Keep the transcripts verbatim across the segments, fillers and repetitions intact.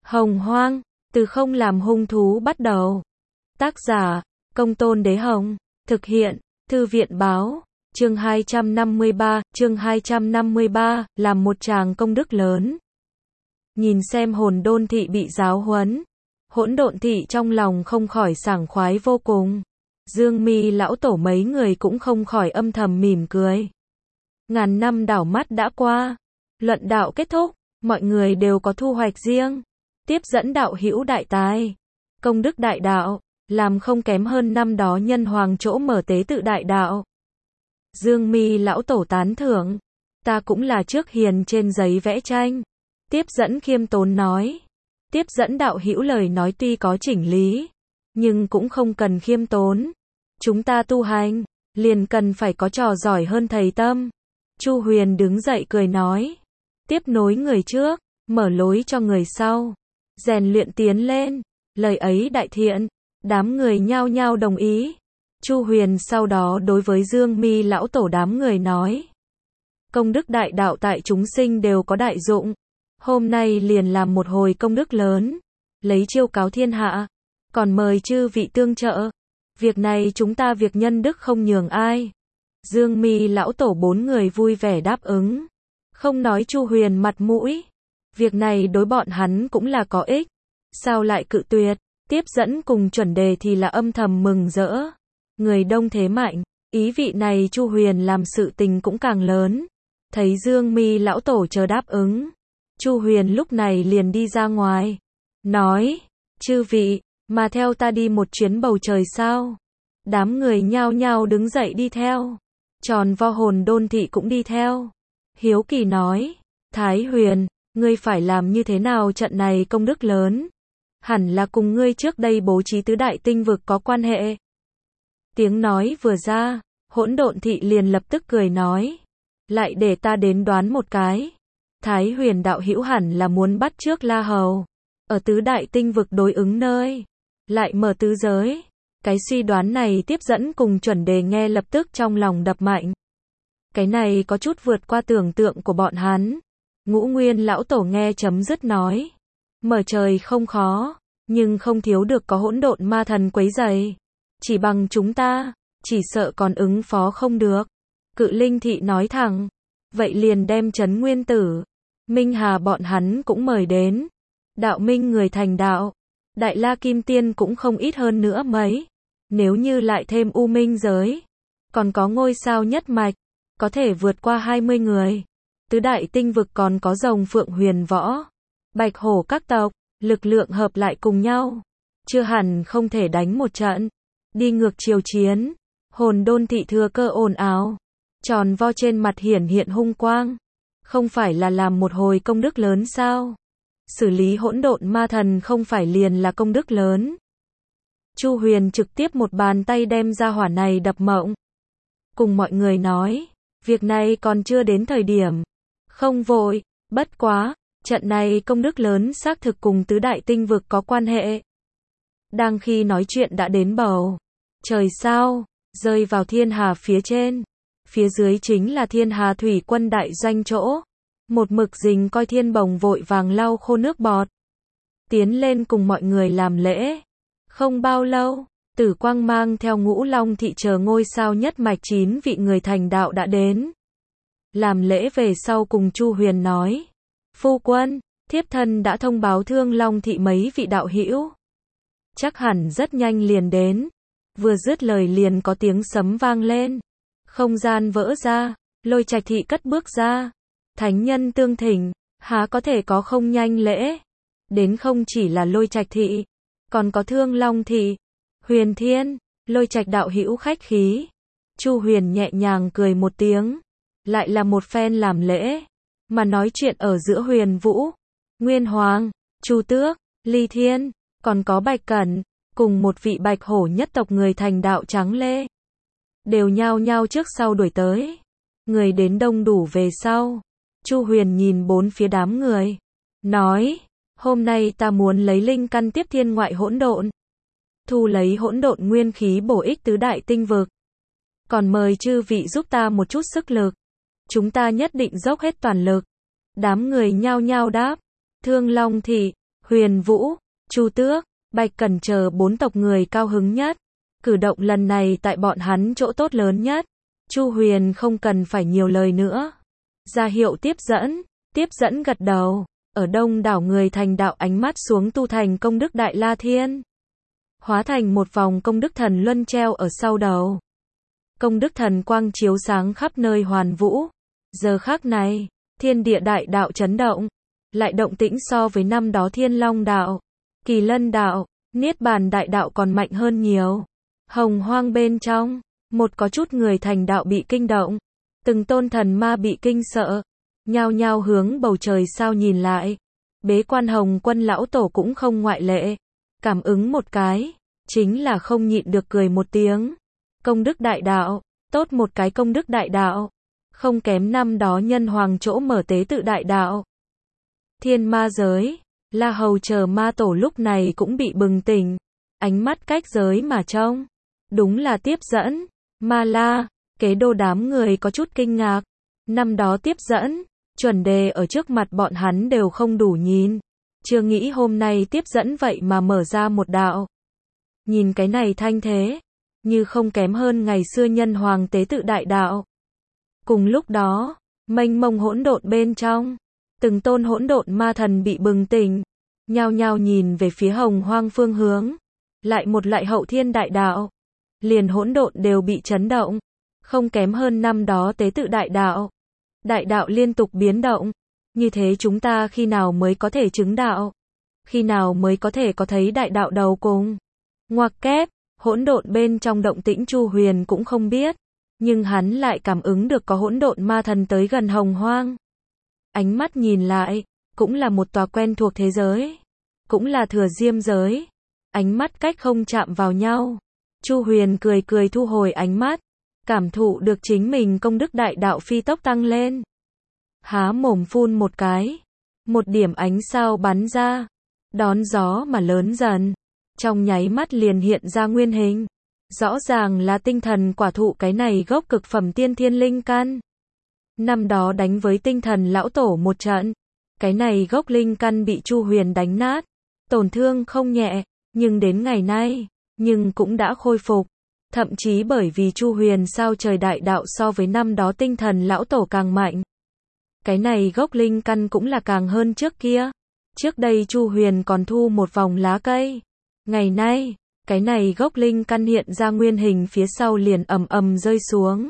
Hồng Hoang, từ không làm hung thú bắt đầu. Tác giả, Công Tôn Đế Hồng. Thực hiện, Thư viện Báo. Chương hai trăm năm mươi ba, chương hai trăm năm mươi ba, làm một tràng công đức lớn. Nhìn xem hồn đôn thị bị giáo huấn, hỗn độn thị trong lòng không khỏi sảng khoái vô cùng. Dương Mi lão tổ mấy người cũng không khỏi âm thầm mỉm cười. Ngàn năm đảo mắt đã qua, luận đạo kết thúc, mọi người đều có thu hoạch riêng. Tiếp dẫn đạo hữu đại tài, công đức đại đạo, làm không kém hơn năm đó nhân hoàng chỗ mở tế tự đại đạo. Dương Mi lão tổ tán thưởng, ta cũng là trước hiền trên giấy vẽ tranh. Tiếp dẫn khiêm tốn nói, tiếp dẫn đạo hữu lời nói tuy có chỉnh lý, nhưng cũng không cần khiêm tốn. Chúng ta tu hành, liền cần phải có trò giỏi hơn thầy tâm. Chu Huyền đứng dậy cười nói, tiếp nối người trước, mở lối cho người sau, rèn luyện tiến lên. Lời ấy đại thiện, đám người nhao nhao đồng ý. Chu Huyền sau đó đối với Dương Mi lão tổ đám người nói, công đức đại đạo tại chúng sinh đều có đại dụng. Hôm nay liền làm một hồi công đức lớn, lấy chiêu cáo thiên hạ, còn mời chư vị tương trợ. Việc này chúng ta việc nhân đức không nhường ai. Dương Mi lão tổ bốn người vui vẻ đáp ứng, không nói Chu Huyền mặt mũi. Việc này đối bọn hắn cũng là có ích, sao lại cự tuyệt. Tiếp dẫn cùng chuẩn đề thì là âm thầm mừng rỡ. Người đông thế mạnh, ý vị này Chu Huyền làm sự tình cũng càng lớn. Thấy Dương Mi lão tổ chờ đáp ứng, Chu Huyền lúc này liền đi ra ngoài, nói, chư vị, mà theo ta đi một chuyến bầu trời sao? Đám người nhao nhao đứng dậy đi theo. Tròn vo hồn đôn thị cũng đi theo. Hiếu kỳ nói, Thái Huyền, ngươi phải làm như thế nào trận này công đức lớn? Hẳn là cùng ngươi trước đây bố trí tứ đại tinh vực có quan hệ. Tiếng nói vừa ra, hỗn độn thị liền lập tức cười nói, lại để ta đến đoán một cái. Thái Huyền đạo hữu hẳn là muốn bắt trước La Hầu, ở tứ đại tinh vực đối ứng nơi, lại mở tứ giới. Cái suy đoán này tiếp dẫn cùng chuẩn đề nghe lập tức trong lòng đập mạnh. Cái này có chút vượt qua tưởng tượng của bọn hắn. Ngũ Nguyên lão tổ nghe chấm dứt nói, mở trời không khó, nhưng không thiếu được có hỗn độn ma thần quấy rầy. Chỉ bằng chúng ta, chỉ sợ còn ứng phó không được. Cự Linh thị nói thẳng, vậy liền đem Trấn Nguyên Tử, Minh Hà bọn hắn cũng mời đến. Đạo minh người thành đạo, Đại La Kim Tiên cũng không ít hơn nữa mấy. Nếu như lại thêm U Minh giới, còn có ngôi sao nhất mạch, có thể vượt qua hai mươi người. Tứ đại tinh vực còn có rồng phượng huyền võ, bạch hổ các tộc, lực lượng hợp lại cùng nhau, chưa hẳn không thể đánh một trận. Đi ngược chiều chiến, hồn đôn thị thừa cơ ồn ào, tròn vo trên mặt hiển hiện hung quang. Không phải là làm một hồi công đức lớn sao? Xử lý hỗn độn ma thần không phải liền là công đức lớn. Chu Huyền trực tiếp một bàn tay đem ra hỏa này đập mộng. Cùng mọi người nói, việc này còn chưa đến thời điểm. Không vội, bất quá, trận này công đức lớn xác thực cùng tứ đại tinh vực có quan hệ. Đang khi nói chuyện đã đến bầu trời sao, rơi vào thiên hà phía trên. Phía dưới chính là thiên hà thủy quân đại doanh chỗ. Một mực rình coi thiên bồng vội vàng lau khô nước bọt, tiến lên cùng mọi người làm lễ. Không bao lâu, Tử Quang mang theo Ngũ Long thị chờ ngôi sao nhất mạch chín vị người thành đạo đã đến. Làm lễ về sau cùng Chu Huyền nói, phu quân, thiếp thân đã thông báo Thương Long thị mấy vị đạo hữu, chắc hẳn rất nhanh liền đến. Vừa dứt lời liền có tiếng sấm vang lên, không gian vỡ ra, Lôi Trạch thị cất bước ra. Thánh nhân tương thỉnh, há có thể có không nhanh lễ. Đến không chỉ là Lôi Trạch thị, còn có Thương Long thị, Huyền Thiên, Lôi Trạch đạo hữu khách khí. Chu Huyền nhẹ nhàng cười một tiếng, lại là một phen làm lễ, mà nói chuyện ở giữa Huyền Vũ, Nguyên Hoàng, Chu Tước, Ly Thiên, còn có Bạch Cẩn, cùng một vị Bạch Hổ nhất tộc người thành đạo trắng lê, đều nhao nhao trước sau đuổi tới. Người đến đông đủ về sau, Chu Huyền nhìn bốn phía đám người, nói, hôm nay ta muốn lấy linh căn tiếp thiên ngoại hỗn độn, thu lấy hỗn độn nguyên khí bổ ích tứ đại tinh vực. Còn mời chư vị giúp ta một chút sức lực, chúng ta nhất định dốc hết toàn lực. Đám người nhao nhao đáp, Thương Long thị, Huyền Vũ, Chu Tước, Bạch Cẩn chờ bốn tộc người cao hứng nhất. Cử động lần này tại bọn hắn chỗ tốt lớn nhất. Chu Huyền không cần phải nhiều lời nữa. Ra hiệu tiếp dẫn, tiếp dẫn gật đầu. Ở đông đảo người thành đạo ánh mắt xuống tu thành công đức Đại La Thiên. Hóa thành một vòng công đức thần luân treo ở sau đầu. Công đức thần quang chiếu sáng khắp nơi hoàn vũ. Giờ khắc này, thiên địa đại đạo chấn động. Lại động tĩnh so với năm đó Thiên Long đạo, Kỳ Lân đạo, Niết Bàn đại đạo còn mạnh hơn nhiều. Hồng Hoang bên trong, một có chút người thành đạo bị kinh động. Từng tôn thần ma bị kinh sợ. Nhao nhao hướng bầu trời sao nhìn lại. Bế Quan Hồng Quân lão tổ cũng không ngoại lệ. Cảm ứng một cái, chính là không nhịn được cười một tiếng. Công đức đại đạo, tốt một cái công đức đại đạo. Không kém năm đó nhân hoàng chỗ mở tế tự đại đạo. Thiên ma giới, La Hầu chờ ma tổ lúc này cũng bị bừng tỉnh. Ánh mắt cách giới mà trông. Đúng là tiếp dẫn. Ma La, kế đô đám người có chút kinh ngạc. Năm đó tiếp dẫn, chuẩn đề ở trước mặt bọn hắn đều không đủ nhìn. Chưa nghĩ hôm nay tiếp dẫn vậy mà mở ra một đạo. Nhìn cái này thanh thế, như không kém hơn ngày xưa nhân hoàng tế tự đại đạo. Cùng lúc đó, mênh mông hỗn độn bên trong, từng tôn hỗn độn ma thần bị bừng tỉnh, nhao nhao nhìn về phía Hồng Hoang phương hướng, lại một loại hậu thiên đại đạo, liền hỗn độn đều bị chấn động, không kém hơn năm đó tế tự đại đạo. Đại đạo liên tục biến động, như thế chúng ta khi nào mới có thể chứng đạo? Khi nào mới có thể có thấy đại đạo đầu cùng? Ngoặc kép, hỗn độn bên trong động tĩnh Chu Huyền cũng không biết, nhưng hắn lại cảm ứng được có hỗn độn ma thần tới gần Hồng Hoang. Ánh mắt nhìn lại, cũng là một tòa quen thuộc thế giới, cũng là Thừa Diêm giới. Ánh mắt cách không chạm vào nhau. Chu Huyền cười cười thu hồi ánh mắt, cảm thụ được chính mình công đức đại đạo phi tốc tăng lên. Há mồm phun một cái, một điểm ánh sao bắn ra, đón gió mà lớn dần, trong nháy mắt liền hiện ra nguyên hình. Rõ ràng là tinh thần quả thụ cái này gốc cực phẩm tiên thiên linh căn. Năm đó đánh với tinh thần lão tổ một trận, cái này gốc linh căn bị Chu Huyền đánh nát, tổn thương không nhẹ, nhưng đến ngày nay, nhưng cũng đã khôi phục. Thậm chí bởi vì Chu Huyền sao trời đại đạo so với năm đó tinh thần lão tổ càng mạnh. Cái này gốc linh căn cũng là càng hơn trước kia. Trước đây Chu Huyền còn thu một vòng lá cây. Ngày nay, cái này gốc linh căn hiện ra nguyên hình phía sau liền ầm ầm rơi xuống.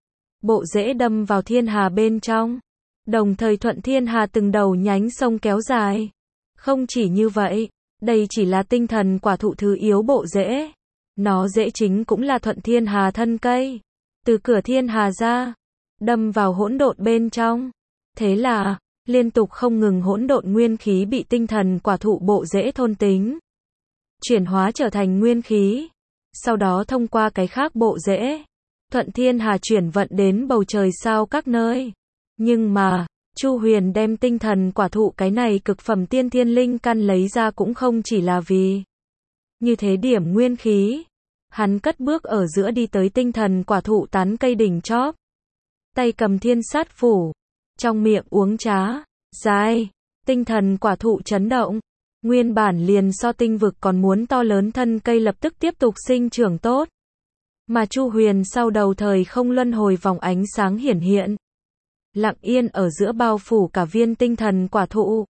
Bộ rễ đâm vào thiên hà bên trong. Đồng thời thuận thiên hà từng đầu nhánh sông kéo dài. Không chỉ như vậy, đây chỉ là tinh thần quả thụ thứ yếu bộ rễ. Nó rễ chính cũng là thuận thiên hà thân cây. Từ cửa thiên hà ra, đâm vào hỗn độn bên trong. Thế là, liên tục không ngừng hỗn độn nguyên khí bị tinh thần quả thụ bộ rễ thôn tính. Chuyển hóa trở thành nguyên khí. Sau đó thông qua cái khác bộ rễ. Thuận thiên hà chuyển vận đến bầu trời sao các nơi. Nhưng mà, Chu Huyền đem tinh thần quả thụ cái này cực phẩm tiên thiên linh căn lấy ra cũng không chỉ là vì như thế điểm nguyên khí. Hắn cất bước ở giữa đi tới tinh thần quả thụ tán cây đỉnh chóp. Tay cầm thiên sát phủ. Trong miệng uống trá. Dài. Tinh thần quả thụ chấn động. Nguyên bản liền so tinh vực còn muốn to lớn thân cây lập tức tiếp tục sinh trưởng tốt. Mà Chu Huyền sau đầu thời không luân hồi vòng ánh sáng hiển hiện. Lặng yên ở giữa bao phủ cả viên tinh thần quả thụ.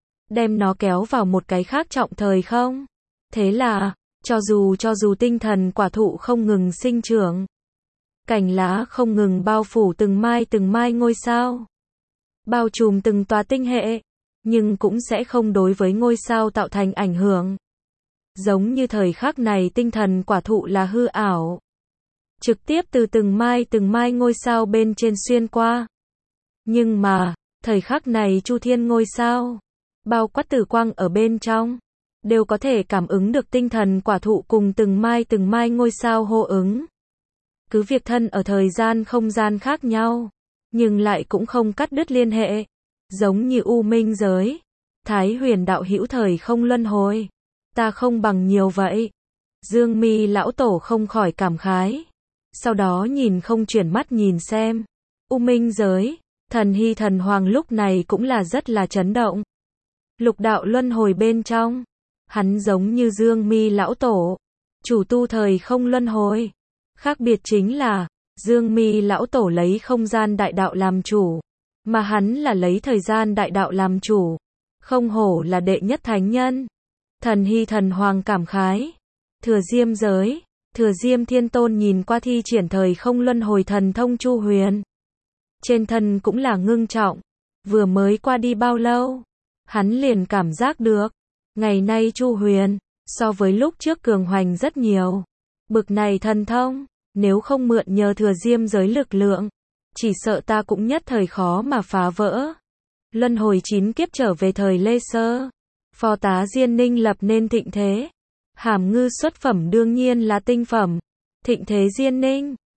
Đem nó kéo vào một cái khác trọng thời không. Thế là, cho dù cho dù tinh thần quả thụ không ngừng sinh trưởng. Cành lá không ngừng bao phủ từng mai từng mai ngôi sao. Bao trùm từng tòa tinh hệ. Nhưng cũng sẽ không đối với ngôi sao tạo thành ảnh hưởng. Giống như thời khắc này tinh thần quả thụ là hư ảo. Trực tiếp từ từng mai từng mai ngôi sao bên trên xuyên qua. Nhưng mà, thời khắc này Chu Thiên ngôi sao, bao quát tử quang ở bên trong, đều có thể cảm ứng được tinh thần quả thụ cùng từng mai từng mai ngôi sao hô ứng. Cứ việc thân ở thời gian không gian khác nhau, nhưng lại cũng không cắt đứt liên hệ. Giống như U Minh giới, Thái Huyền đạo hữu thời không luân hồi. Ta không bằng nhiều vậy. Dương Mi lão tổ không khỏi cảm khái. Sau đó nhìn không chuyển mắt nhìn xem. U Minh giới, Thần Hy thần hoàng lúc này cũng là rất là chấn động. Lục đạo luân hồi bên trong, hắn giống như Dương Mi lão tổ, chủ tu thời không luân hồi. Khác biệt chính là, Dương Mi lão tổ lấy không gian đại đạo làm chủ, mà hắn là lấy thời gian đại đạo làm chủ. Không hổ là đệ nhất thánh nhân. Thần Hy thần hoàng cảm khái. Thừa Diêm giới, Thừa Diêm Thiên Tôn nhìn qua thi triển thời không luân hồi thần thông Chu Huyền. Trên thân cũng là ngưng trọng. Vừa mới qua đi bao lâu, hắn liền cảm giác được, ngày nay Chu Huyền, so với lúc trước cường hoành rất nhiều. Bực này thần thông, nếu không mượn nhờ Thừa Diêm giới lực lượng, chỉ sợ ta cũng nhất thời khó mà phá vỡ. Luân hồi chín kiếp trở về thời Lê Sơ, phó tá Diên Ninh lập nên thịnh thế. Hàm Ngư xuất phẩm đương nhiên là tinh phẩm. Thịnh thế Diên Ninh,